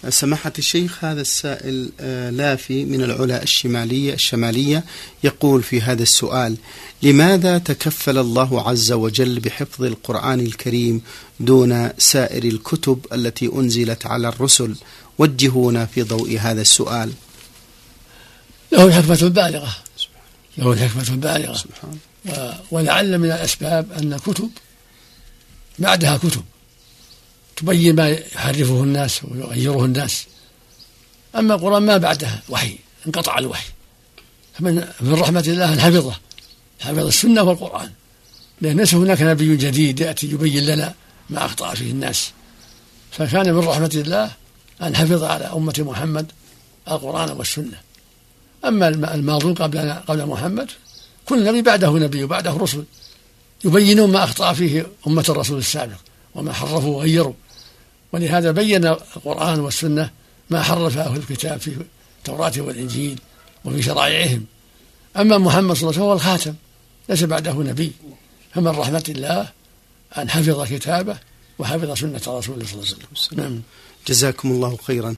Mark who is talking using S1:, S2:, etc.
S1: سماحة الشيخ، هذا السائل لافي من العلا الشمالية يقول في هذا السؤال: لماذا تكفل الله عز وجل بحفظ القرآن الكريم دون سائر الكتب التي أنزلت على الرسل؟ وجهونا في ضوء هذا السؤال.
S2: له الحكمة البالغة ولعل من الأسباب أن كتب بعدها كتب تبين ما يحرفه الناس ويغيره الناس. أما القرآن ما بعدها وحي، انقطع الوحي. من رحمة الله أن حفظ السنة والقرآن، لأن ليس هناك نبي جديد يأتي يبين لنا ما أخطأ فيه الناس. فكان من رحمة الله أن حفظ على أمة محمد القرآن والسنة. أما الماضون قبل محمد، كل نبي بعده نبي وبعده رسل يبينون ما أخطأ فيه أمة الرسول السابق وما حرفوا وغيروا. ولهذا بين القرآن والسنة ما حرف أهل الكتاب في التوراة والإنجيل وفي شرائعهم. أما محمد صلى الله عليه وسلم هو الخاتم، ليس بعده نبي. فمن رحمة الله أن حفظ كتابه وحفظ سنة رسوله صلى الله عليه وسلم.
S1: جزاكم الله خيرا.